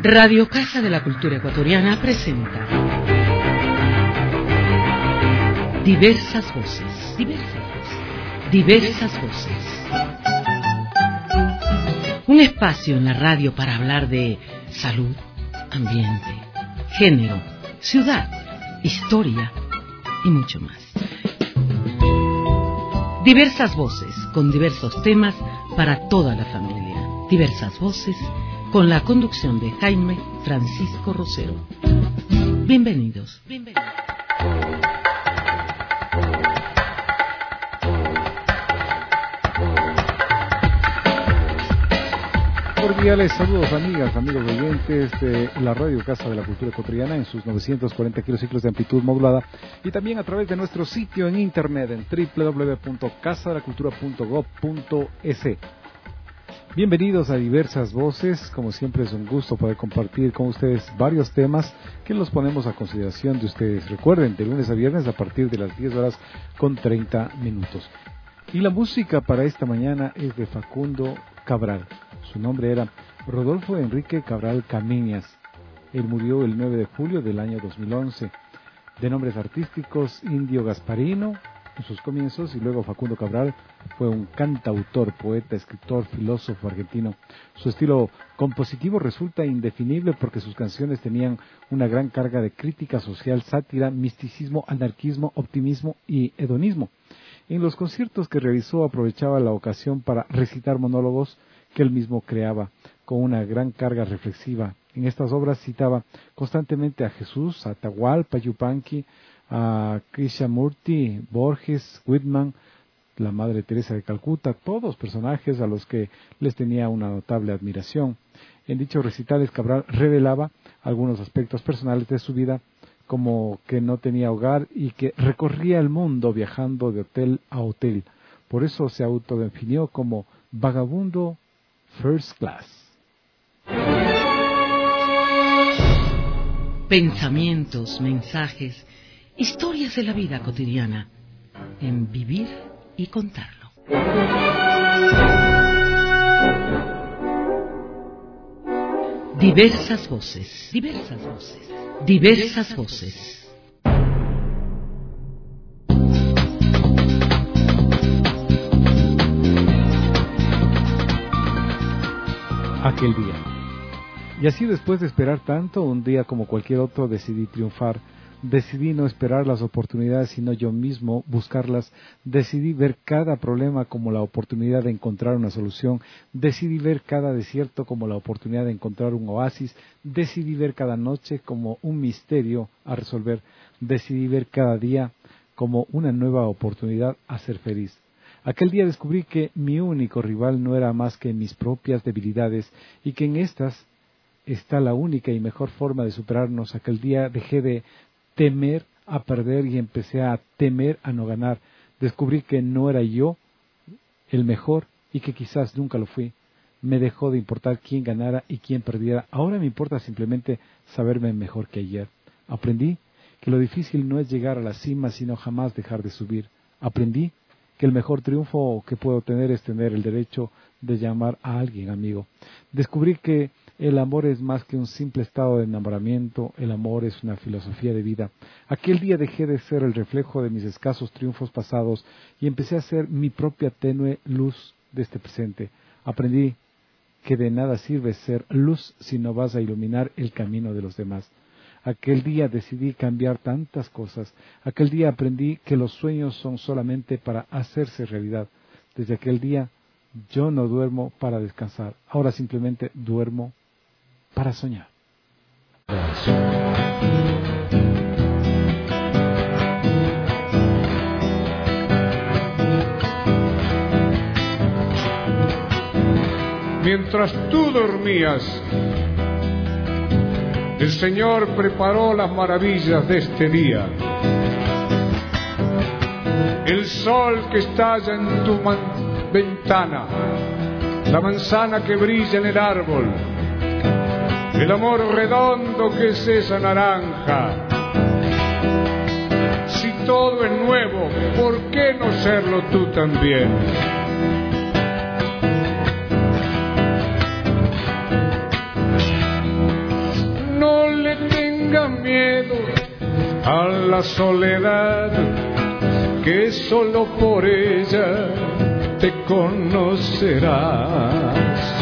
Radio Casa de la Cultura Ecuatoriana presenta diversas voces, diversas voces. Un espacio en la radio para hablar de salud, ambiente, género, ciudad, historia y mucho más. Diversas voces con diversos temas para toda la familia. Diversas voces con la conducción de Jaime Francisco Rosero. Bienvenidos. Cordiales saludos, amigas, amigos oyentes de la Radio Casa de la Cultura Ecuatoriana en sus 940 kilociclos de amplitud modulada y también a través de nuestro sitio en internet en www.casadelacultura.gov.es. Bienvenidos a Diversas Voces. Como siempre es un gusto poder compartir con ustedes varios temas que los ponemos a consideración de ustedes. Recuerden, de lunes a viernes a partir de las 10 horas con 30 minutos. Y la música para esta mañana es de Facundo Cabral. Su nombre era Rodolfo Enrique Cabral Camiñas. Él murió el 9 de julio del año 2011. De nombres artísticos, Indio Gasparino en sus comienzos, y luego Facundo Cabral fue un cantautor, poeta, escritor, filósofo argentino. Su estilo compositivo resulta indefinible porque sus canciones tenían una gran carga de crítica social, sátira, misticismo, anarquismo, optimismo y hedonismo. En los conciertos que realizó aprovechaba la ocasión para recitar monólogos que él mismo creaba, con una gran carga reflexiva. En estas obras citaba constantemente a Jesús, a Atahualpa Yupanqui, a Krishnamurti, Borges, Whitman, la Madre Teresa de Calcuta, todos personajes a los que les tenía una notable admiración. En dichos recitales Cabral revelaba algunos aspectos personales de su vida, como que no tenía hogar y que recorría el mundo viajando de hotel a hotel. Por eso se autodefinió como vagabundo first class. Pensamientos, mensajes, historias de la vida cotidiana, en Vivir y Contarlo. Diversas voces, diversas voces, diversas voces. Aquel día. Y así, después de esperar tanto, un día como cualquier otro decidí triunfar. Decidí no esperar las oportunidades, sino yo mismo buscarlas. Decidí ver cada problema como la oportunidad de encontrar una solución. Decidí ver cada desierto como la oportunidad de encontrar un oasis. Decidí ver cada noche como un misterio a resolver. Decidí ver cada día como una nueva oportunidad a ser feliz. Aquel día descubrí que mi único rival no era más que mis propias debilidades y que en estas está la única y mejor forma de superarnos. Aquel día dejé de temer a perder y empecé a temer a no ganar. Descubrí que no era yo el mejor y que quizás nunca lo fui. Me dejó de importar quién ganara y quién perdiera. Ahora me importa simplemente saberme mejor que ayer. Aprendí que lo difícil no es llegar a la cima, sino jamás dejar de subir. Aprendí que el mejor triunfo que puedo tener es tener el derecho de llamar a alguien amigo. Descubrí que el amor es más que un simple estado de enamoramiento, el amor es una filosofía de vida. Aquel día dejé de ser el reflejo de mis escasos triunfos pasados y empecé a ser mi propia tenue luz de este presente. Aprendí que de nada sirve ser luz si no vas a iluminar el camino de los demás. Aquel día decidí cambiar tantas cosas. Aquel día aprendí que los sueños son solamente para hacerse realidad. Desde aquel día yo no duermo para descansar. Ahora simplemente duermo para soñar. Mientras tú dormías, el Señor preparó las maravillas de este día. El sol que estalla en tu ventana, la manzana que brilla en el árbol, el amor redondo que es esa naranja. Si todo es nuevo, ¿por qué no serlo tú también? la soledad, que solo por ella te conocerás.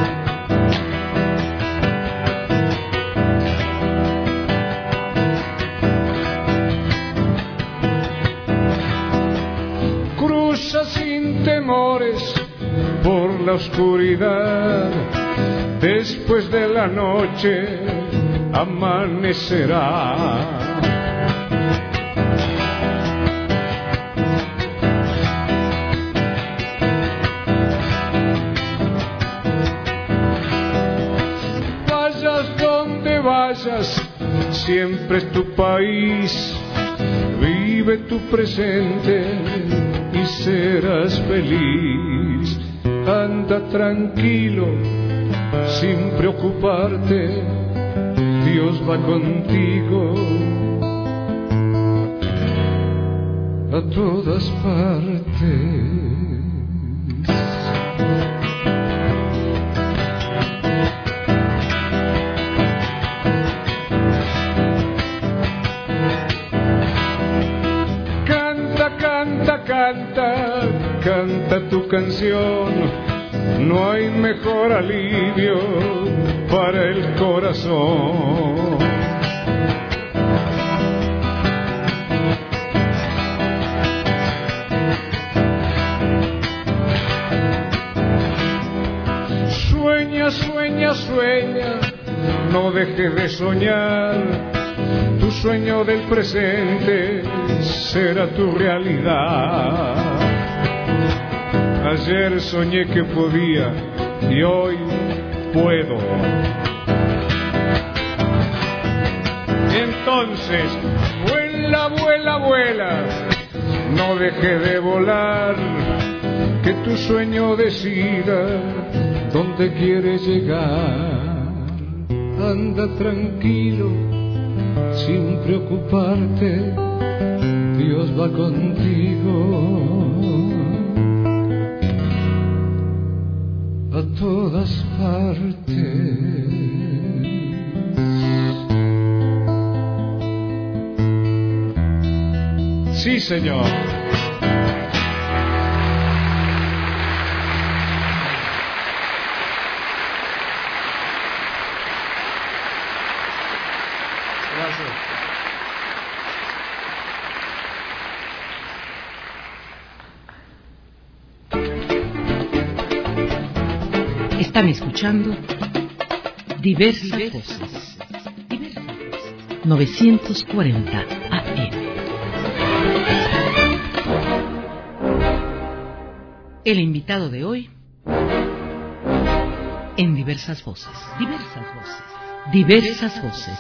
Cruza sin temores por la oscuridad, después de la noche amanecerá. Vayas donde vayas, siempre es tu país, vive tu presente y serás feliz. Anda tranquilo, sin preocuparte, Dios va contigo a todas partes. Canta, canta, canta, canta tu canción. No hay mejor alivio para el corazón. Sueña, sueña, sueña, no dejes de soñar. Tu sueño del presente será tu realidad. Ayer soñé que podía y hoy puedo. Entonces, vuela, vuela, vuela, no deje de volar, que tu sueño decida dónde quieres llegar. Anda tranquilo, sin preocuparte, Dios va contigo a todas partes. Sí, señor. Gracias. Están escuchando Diversas Voces. 940 AM. El invitado de hoy en Diversas Voces. Diversas Voces. Diversas Voces.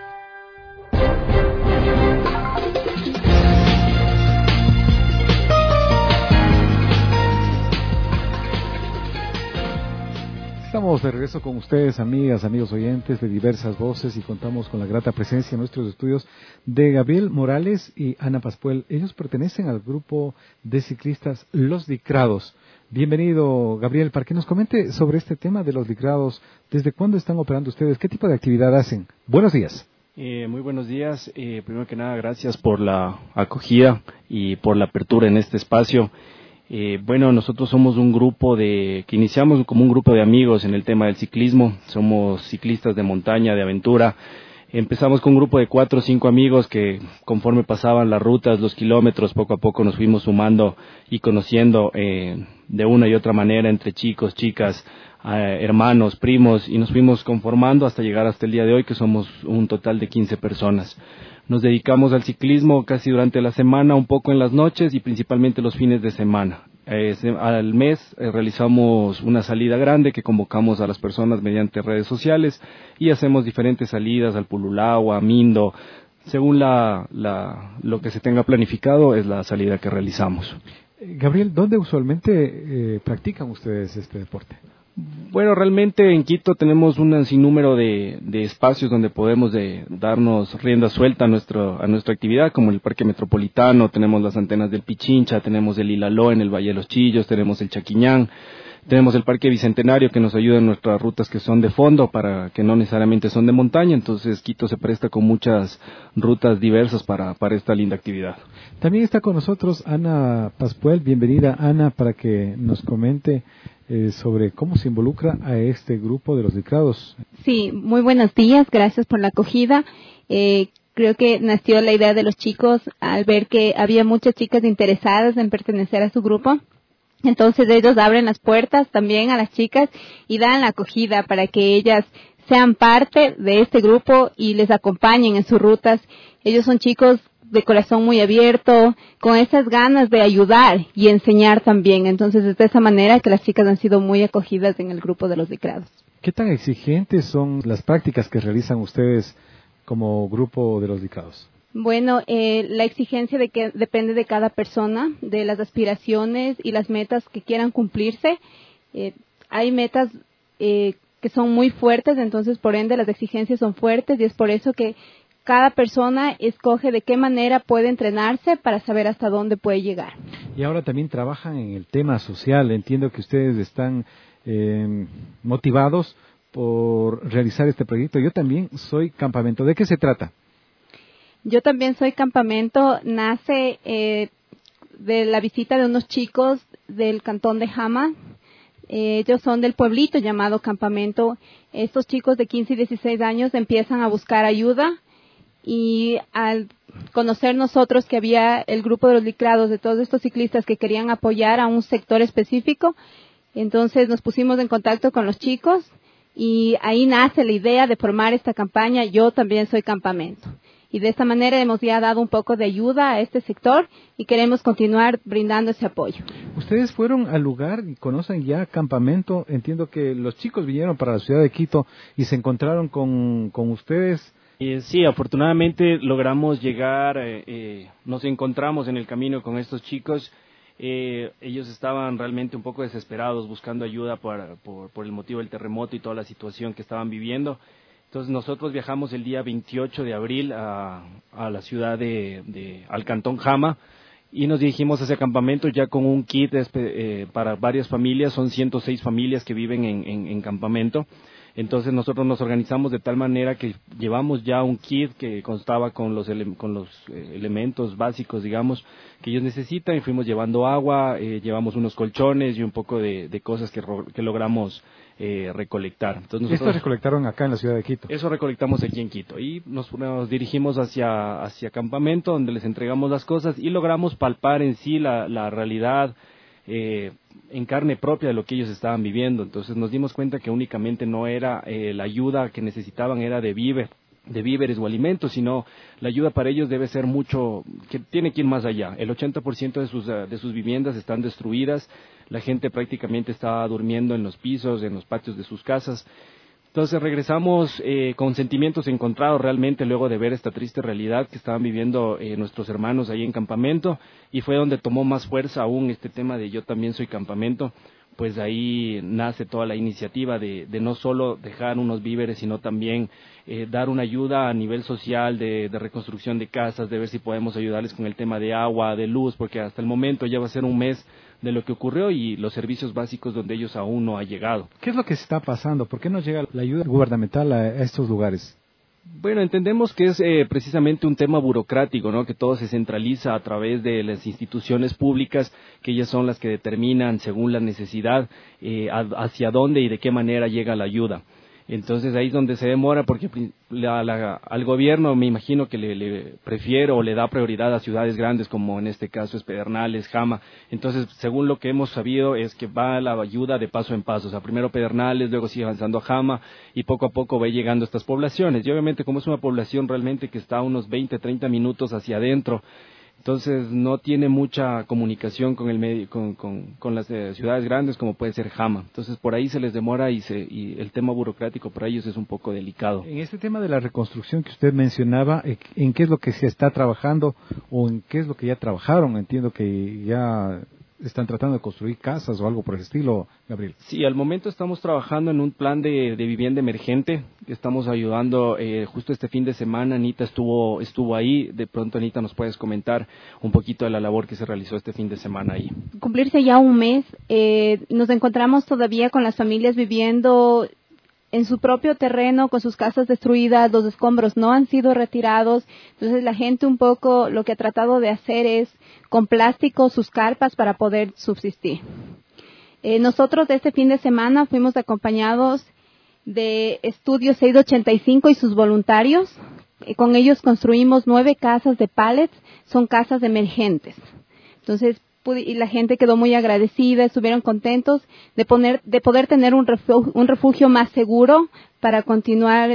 Estamos de regreso con ustedes, amigas, amigos oyentes de Diversas Voces, y contamos con la grata presencia en nuestros estudios de Gabriel Morales y Ana Pascual. Ellos pertenecen al grupo de ciclistas Los Licrados. Bienvenido, Gabriel, para que nos comente sobre este tema de los licrados. ¿Desde cuándo están operando ustedes? ¿Qué tipo de actividad hacen? Buenos días. Muy buenos días. Primero que nada, gracias por la acogida y por la apertura en este espacio. Bueno, nosotros somos un grupo que iniciamos como un grupo de amigos en el tema del ciclismo. Somos ciclistas de montaña, de aventura. Empezamos con un grupo de 4 o 5 amigos que, conforme pasaban las rutas, los kilómetros, poco a poco nos fuimos sumando y conociendo de una y otra manera entre chicos, chicas, hermanos, primos, y nos fuimos conformando hasta llegar hasta el día de hoy, que somos un total de 15 personas. Nos dedicamos al ciclismo casi durante la semana, un poco en las noches y principalmente los fines de semana. Al mes realizamos una salida grande que convocamos a las personas mediante redes sociales y hacemos diferentes salidas al Pululao, a Mindo. Según lo que se tenga planificado es la salida que realizamos. Gabriel, ¿dónde usualmente practican ustedes este deporte? Bueno, realmente en Quito tenemos un sinnúmero de espacios donde podemos darnos rienda suelta a nuestra actividad, como el Parque Metropolitano, tenemos las antenas del Pichincha, tenemos el Ilaló en el Valle de los Chillos, tenemos el Chaquiñán, Tenemos el Parque Bicentenario que nos ayuda en nuestras rutas que son de fondo, para que no necesariamente son de montaña. Entonces Quito se presta con muchas rutas diversas para esta linda actividad. También está con nosotros Ana Pascuel. Bienvenida, Ana, para que nos comente sobre cómo se involucra a este grupo de los Licrados. Sí, muy buenos días, gracias por la acogida. Creo que nació la idea de los chicos al ver que había muchas chicas interesadas en pertenecer a su grupo. Entonces ellos abren las puertas también a las chicas y dan la acogida para que ellas sean parte de este grupo y les acompañen en sus rutas. Ellos son chicos de corazón muy abierto, con esas ganas de ayudar y enseñar también. Entonces es de esa manera que las chicas han sido muy acogidas en el grupo de los Licrados. ¿Qué tan exigentes son las prácticas que realizan ustedes como grupo de los Licrados? Bueno, la exigencia depende de cada persona, de las aspiraciones y las metas que quieran cumplirse. Hay metas que son muy fuertes, entonces por ende las exigencias son fuertes y es por eso que cada persona escoge de qué manera puede entrenarse para saber hasta dónde puede llegar. Y ahora también trabajan en el tema social. Entiendo que ustedes están motivados por realizar este proyecto. Yo también soy campamento. ¿De qué se trata? Yo también soy campamento. Nace de la visita de unos chicos del cantón de Jama. Ellos son del pueblito llamado Campamento. Estos chicos de 15 y 16 años empiezan a buscar ayuda y al conocer nosotros que había el grupo de los Licrados, de todos estos ciclistas que querían apoyar a un sector específico, entonces nos pusimos en contacto con los chicos y ahí nace la idea de formar esta campaña. Yo también soy campamento. Y de esta manera hemos ya dado un poco de ayuda a este sector y queremos continuar brindando ese apoyo. Ustedes fueron al lugar y conocen ya Campamento. Entiendo que los chicos vinieron para la ciudad de Quito y se encontraron con ustedes. Sí, afortunadamente logramos llegar, nos encontramos en el camino con estos chicos. Ellos estaban realmente un poco desesperados buscando ayuda por el motivo del terremoto y toda la situación que estaban viviendo. Entonces nosotros viajamos el día 28 de abril a la ciudad al cantón Jama y nos dirigimos hacia Campamento ya con un kit para varias familias. Son 106 familias que viven en Campamento. Entonces nosotros nos organizamos de tal manera que llevamos ya un kit que constaba con los elementos básicos, digamos, que ellos necesitan, y fuimos llevando agua, llevamos unos colchones y un poco de cosas que logramos recolectar. Entonces nosotros, ¿esto recolectaron acá en la ciudad de Quito? Eso recolectamos aquí en Quito y nos dirigimos hacia Campamento, donde les entregamos las cosas y logramos palpar en sí la realidad en carne propia de lo que ellos estaban viviendo. Entonces nos dimos cuenta que únicamente no era la ayuda que necesitaban era de víveres o alimentos, sino la ayuda para ellos debe ser mucho, que tiene que ir más allá. El 80% de sus viviendas están destruidas, la gente prácticamente está durmiendo en los pisos, en los patios de sus casas. Entonces regresamos con sentimientos encontrados realmente luego de ver esta triste realidad que estaban viviendo nuestros hermanos ahí en Campamento, y fue donde tomó más fuerza aún este tema de yo también soy campamento. Pues ahí nace toda la iniciativa de no solo dejar unos víveres, sino también dar una ayuda a nivel social de reconstrucción de casas, de ver si podemos ayudarles con el tema de agua, de luz, porque hasta el momento ya va a ser un mes de lo que ocurrió y los servicios básicos donde ellos aún no han llegado. ¿Qué es lo que está pasando? ¿Por qué no llega la ayuda gubernamental a estos lugares? Bueno, entendemos que es precisamente un tema burocrático, ¿no? Que todo se centraliza a través de las instituciones públicas, que ellas son las que determinan según la necesidad hacia dónde y de qué manera llega la ayuda. Entonces ahí es donde se demora, porque al gobierno me imagino que le prefiere o le da prioridad a ciudades grandes, como en este caso es Pedernales, Jama. Entonces, según lo que hemos sabido, es que va la ayuda de paso en paso. O sea, primero Pedernales, luego sigue avanzando a Jama, y poco a poco va llegando a estas poblaciones. Y obviamente, como es una población realmente que está a unos 20, 30 minutos hacia adentro, entonces no tiene mucha comunicación con el medio, con las ciudades grandes como puede ser Jama. Entonces por ahí se les demora y el tema burocrático para ellos es un poco delicado. En este tema de la reconstrucción que usted mencionaba, ¿en qué es lo que se está trabajando o en qué es lo que ya trabajaron? Entiendo que ya están tratando de construir casas o algo por el estilo, Gabriel. Sí, al momento estamos trabajando en un plan de vivienda emergente, que estamos ayudando justo este fin de semana. Anita estuvo ahí. De pronto, Anita, nos puedes comentar un poquito de la labor que se realizó este fin de semana ahí. Cumplirse ya un mes, nos encontramos todavía con las familias viviendo en su propio terreno, con sus casas destruidas, los escombros no han sido retirados. Entonces la gente un poco lo que ha tratado de hacer es con plástico sus carpas para poder subsistir. Nosotros este fin de semana fuimos acompañados de Estudio 685 y sus voluntarios. Con ellos construimos 9 casas de pallets, son casas emergentes. Entonces, y la gente quedó muy agradecida, estuvieron contentos de poder tener un refugio más seguro para continuar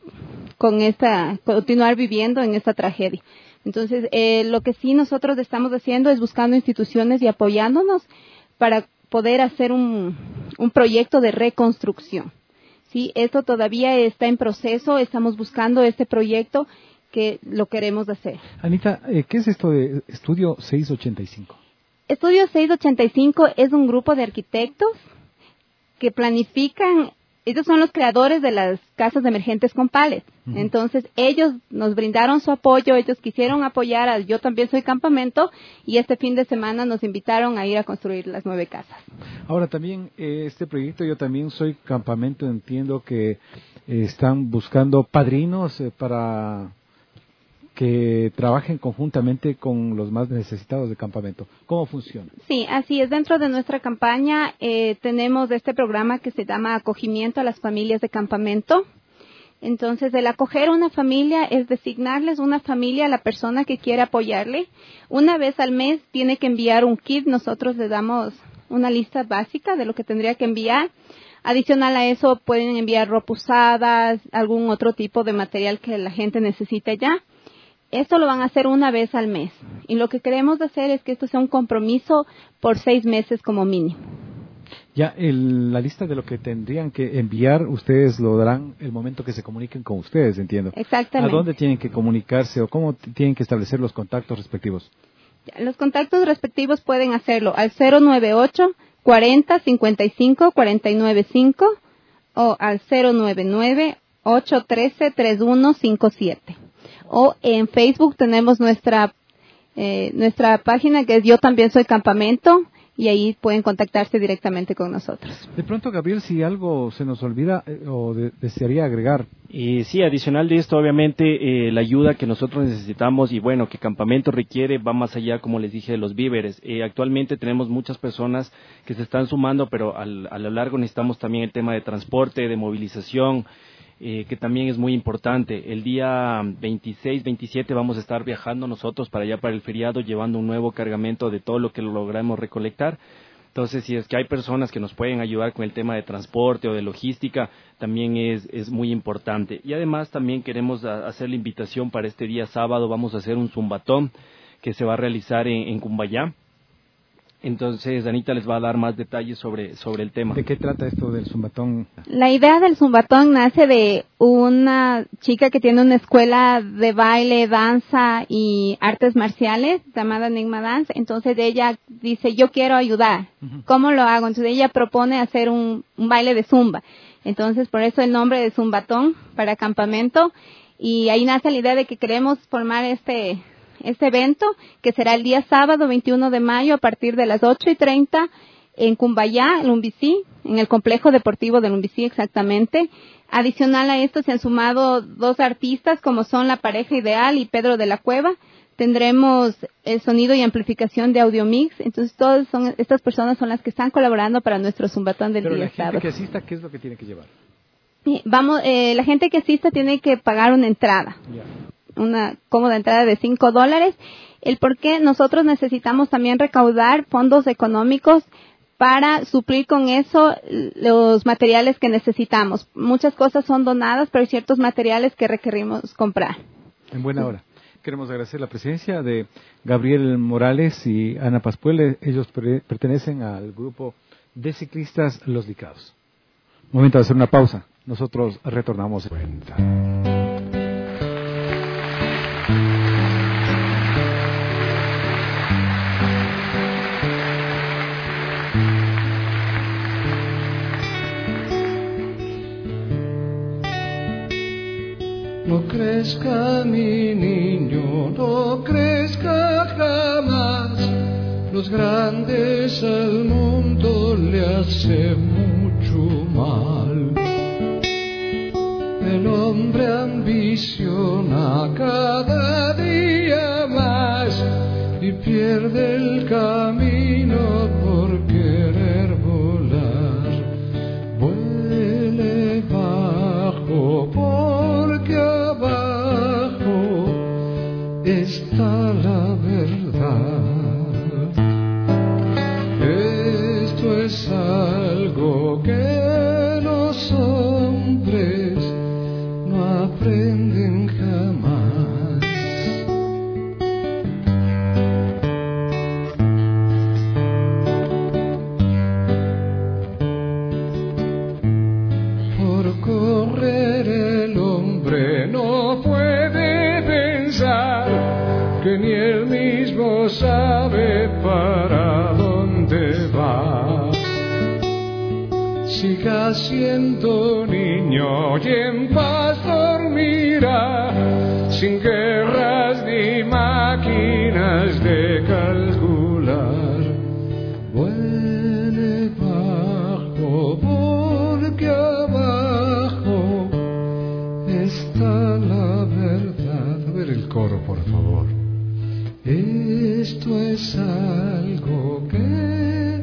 viviendo en esta tragedia. Entonces, lo que sí nosotros estamos haciendo es buscando instituciones y apoyándonos para poder hacer un proyecto de reconstrucción. Sí, esto todavía está en proceso, estamos buscando este proyecto que lo queremos hacer. Anita, ¿qué es esto de Estudio 685? Estudio 685 es un grupo de arquitectos que planifican, ellos son los creadores de las casas emergentes con pallets. Uh-huh. Entonces, ellos nos brindaron su apoyo, ellos quisieron apoyar a Yo También Soy Campamento, y este fin de semana nos invitaron a ir a construir las 9 casas. Ahora también, este proyecto Yo También Soy Campamento, entiendo que están buscando padrinos para que trabajen conjuntamente con los más necesitados de campamento. ¿Cómo funciona? Sí, así es. Dentro de nuestra campaña tenemos este programa que se llama Acogimiento a las Familias de Campamento. Entonces, el acoger a una familia es designarles una familia a la persona que quiere apoyarle. Una vez al mes tiene que enviar un kit. Nosotros le damos una lista básica de lo que tendría que enviar. Adicional a eso, pueden enviar ropa usada, algún otro tipo de material que la gente necesite ya. Esto lo van a hacer una vez al mes. Y lo que queremos hacer es que esto sea un compromiso por 6 meses como mínimo. Ya, la lista de lo que tendrían que enviar, ustedes lo darán el momento que se comuniquen con ustedes, entiendo. Exactamente. ¿A dónde tienen que comunicarse o cómo tienen que establecer los contactos respectivos? Los contactos respectivos pueden hacerlo al 098 40 55 49 5 o al 099 813 3157. O en Facebook tenemos nuestra página que es Yo También Soy Campamento, y ahí pueden contactarse directamente con nosotros. De pronto, Gabriel, si algo se nos olvida o desearía agregar. Sí, adicional de esto, obviamente, la ayuda que nosotros necesitamos y bueno, que Campamento requiere va más allá, como les dije, de los víveres. Actualmente tenemos muchas personas que se están sumando, pero a lo largo necesitamos también el tema de transporte, de movilización, que también es muy importante. El día 26, 27 vamos a estar viajando nosotros para allá, para el feriado, llevando un nuevo cargamento de todo lo que logramos recolectar. Entonces, si es que hay personas que nos pueden ayudar con el tema de transporte o de logística, también es muy importante. Y además también queremos hacer la invitación para este día sábado. Vamos a hacer un zumbatón que se va a realizar en Cumbayá. Entonces, Anita les va a dar más detalles sobre el tema. ¿De qué trata esto del zumbatón? La idea del zumbatón nace de una chica que tiene una escuela de baile, danza y artes marciales llamada Enigma Dance. Entonces, ella dice, yo quiero ayudar. Uh-huh. ¿Cómo lo hago? Entonces, ella propone hacer un baile de zumba. Entonces, por eso el nombre de zumbatón para campamento. Y ahí nace la idea de que queremos formar este evento, que será el día sábado 21 de mayo a partir de las 8:30 en Cumbayá, Lumbicí, en el complejo deportivo de Lumbicí exactamente. Adicional a esto se han sumado 2 artistas como son La Pareja Ideal y Pedro de la Cueva. Tendremos el sonido y amplificación de Audio Mix. Entonces estas personas son las que están colaborando para nuestro zumbatón del día sábado. Pero la gente que asista, ¿qué es lo que tiene que llevar? La gente que asista tiene que pagar una entrada. Yeah. Una cómoda entrada de $5. El por qué nosotros necesitamos también recaudar fondos económicos para suplir con eso los materiales que necesitamos. Muchas cosas son donadas, pero hay ciertos materiales que requerimos comprar. En buena hora. Queremos agradecer la presencia de Gabriel Morales y Ana Pascuel. Ellos pertenecen al grupo de ciclistas Los Licados. Momento de hacer una pausa. Nosotros retornamos. No crezca mi niño, no crezca jamás. Los grandes al mundo le hacen mucho mal. El hombre ambiciona cada día más y pierde el camino por querer volar. Vuele bajo porque abajo está la verdad. Esto es algo que los hombres no aprenden jamás. Por correr el hombre no puede pensar que ni él mismo sabe para dónde va. Siga siendo niño y en paz dormirá, sin guerras ni máquinas de calcular. Vuele bajo porque abajo está la verdad. A ver el coro, por favor. Esto es algo que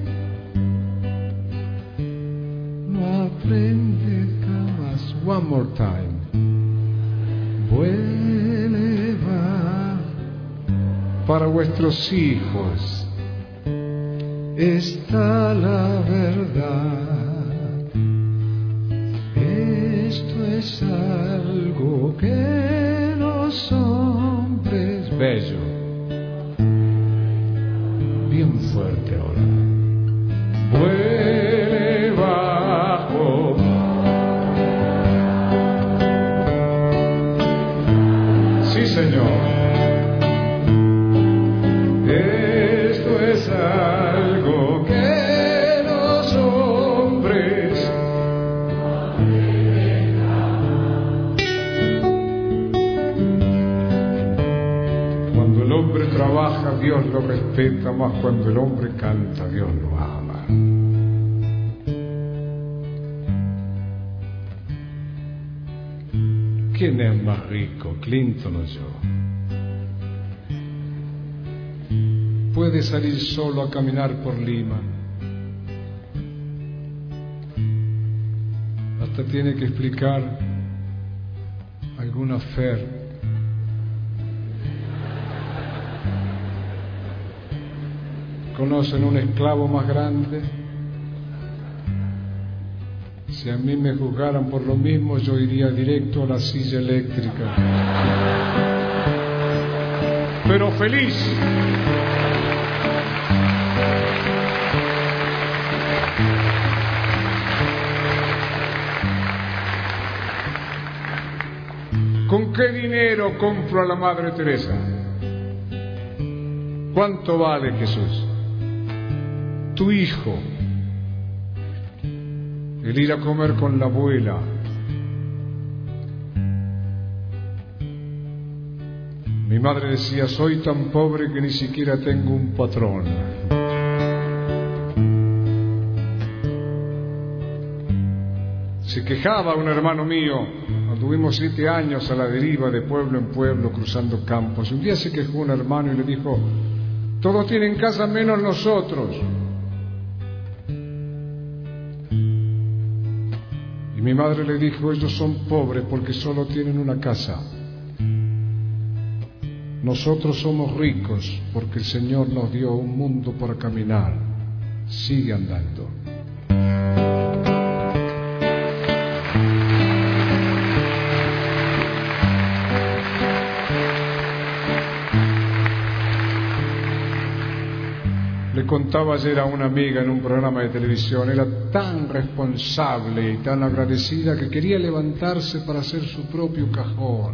no aprende jamás. One more time. Vuele va para vuestros hijos. Está la verdad. Esto es algo que los hombres bello. Bien fuerte ahora. Vuele bajo. Sí, Señor. Esto es algo que los hombres cuando el hombre trabaja, Dios lo respeta, más cuando el hombre canta, Dios lo ama. ¿Quién es más rico, Clinton o yo? Puede salir solo a caminar por Lima. Hasta tiene que explicar alguna fer. ¿Conocen un esclavo más grande? Si a mí me juzgaran por lo mismo, yo iría directo a la silla eléctrica. Pero feliz. ¿Con qué dinero compro a la Madre Teresa? ¿Cuánto vale Jesús? Tu hijo, el ir a comer con la abuela, mi madre decía, soy tan pobre que ni siquiera tengo un patrón. Se quejaba un hermano mío, anduvimos 7 años a la deriva de pueblo en pueblo cruzando campos. Un día se quejó un hermano y le dijo, todos tienen casa menos nosotros. Y mi madre le dijo, ellos son pobres porque solo tienen una casa. Nosotros somos ricos porque el Señor nos dio un mundo para caminar. Sigue andando. Le contaba ayer a una amiga en un programa de televisión, era tan responsable y tan agradecida que quería levantarse para hacer su propio cajón.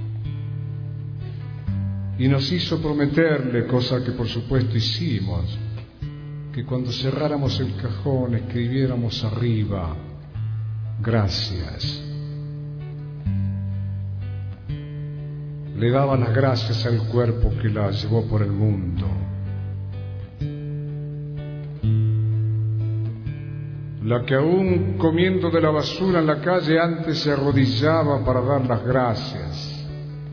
Y nos hizo prometerle, cosa que por supuesto hicimos, que cuando cerráramos el cajón escribiéramos arriba, gracias. le daba las gracias al cuerpo que la llevó por el mundo. La que aún comiendo de la basura en la calle antes se arrodillaba para dar las gracias.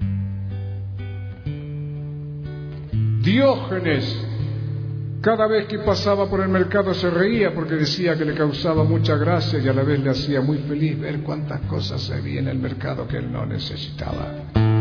Diógenes, cada vez que pasaba por el mercado se reía porque decía que le causaba mucha gracia y a la vez le hacía muy feliz ver cuántas cosas se había en el mercado que él no necesitaba.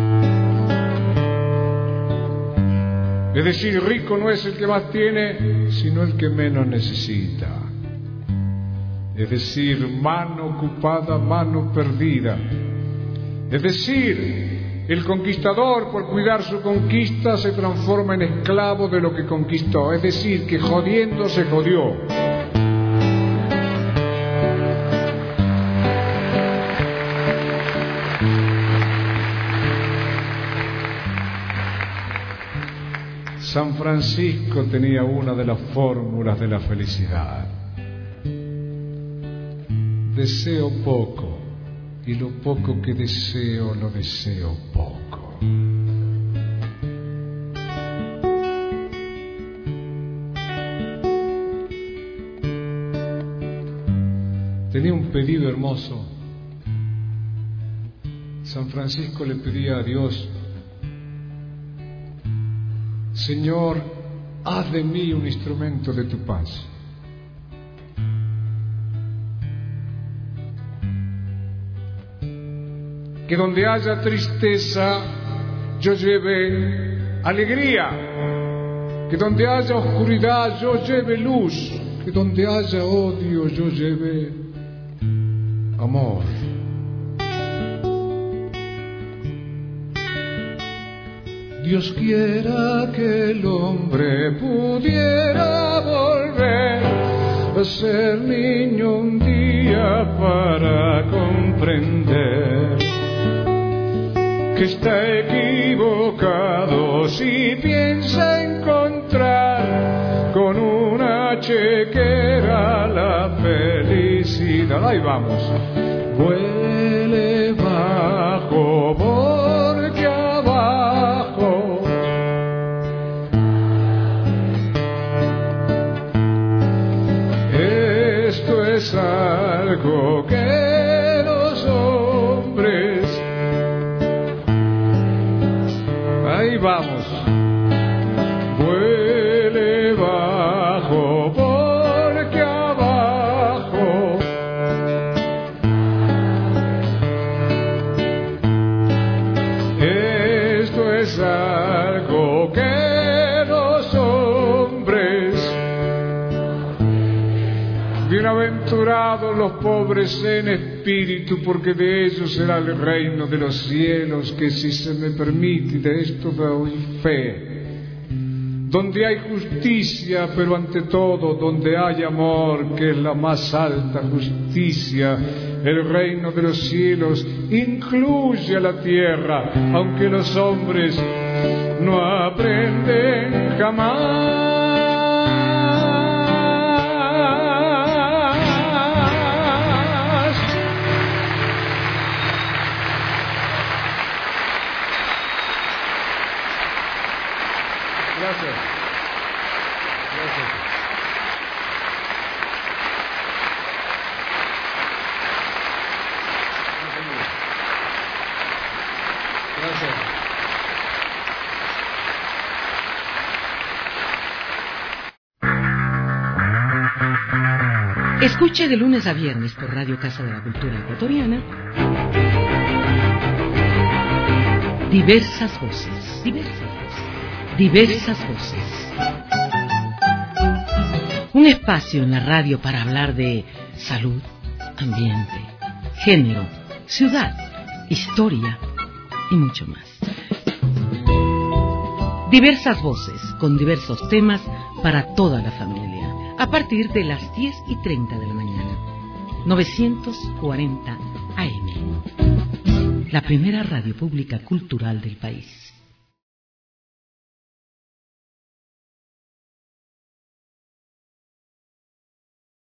Es decir, rico no es el que más tiene, sino el que menos necesita. Es decir, mano ocupada, mano perdida. Es decir, el conquistador, por cuidar su conquista, se transforma en esclavo de lo que conquistó. Es decir, que jodiendo se jodió. San Francisco tenía una de las fórmulas de la felicidad. Deseo poco, y lo poco que deseo, lo deseo poco. Tenía un pedido hermoso. San Francisco le pedía a Dios: Señor, haz de mí un instrumento de tu paz. Que donde haya tristeza, yo lleve alegría. Que donde haya oscuridad, yo lleve luz. Que donde haya odio, yo lleve amor. Dios quiera que el hombre pudiera volver a ser niño un día para comprender que está equivocado si piensa encontrar con una chequera la felicidad. Ahí vamos. Vuele bajo porque abajo esto es algo que los hombres. Ahí vamos. Vuele bajo porque abajo esto es algo que los hombres. Bienaventurados los pobres en espíritu, porque de ellos será el reino de los cielos. Que si se me permite, de esto doy fe. Donde hay justicia, pero ante todo donde hay amor, que es la más alta justicia, el reino de los cielos incluye a la tierra, aunque los hombres no aprenden jamás. Gracias. Gracias. Gracias. Escuche de lunes a viernes por Radio Casa de la Cultura Ecuatoriana diversas voces. Diversas voces. Un espacio en la radio para hablar de salud, ambiente, género, ciudad, historia y mucho más. Diversas voces con diversos temas para toda la familia. A partir de las 10:30 de la mañana. 940 AM. La primera radio pública cultural del país.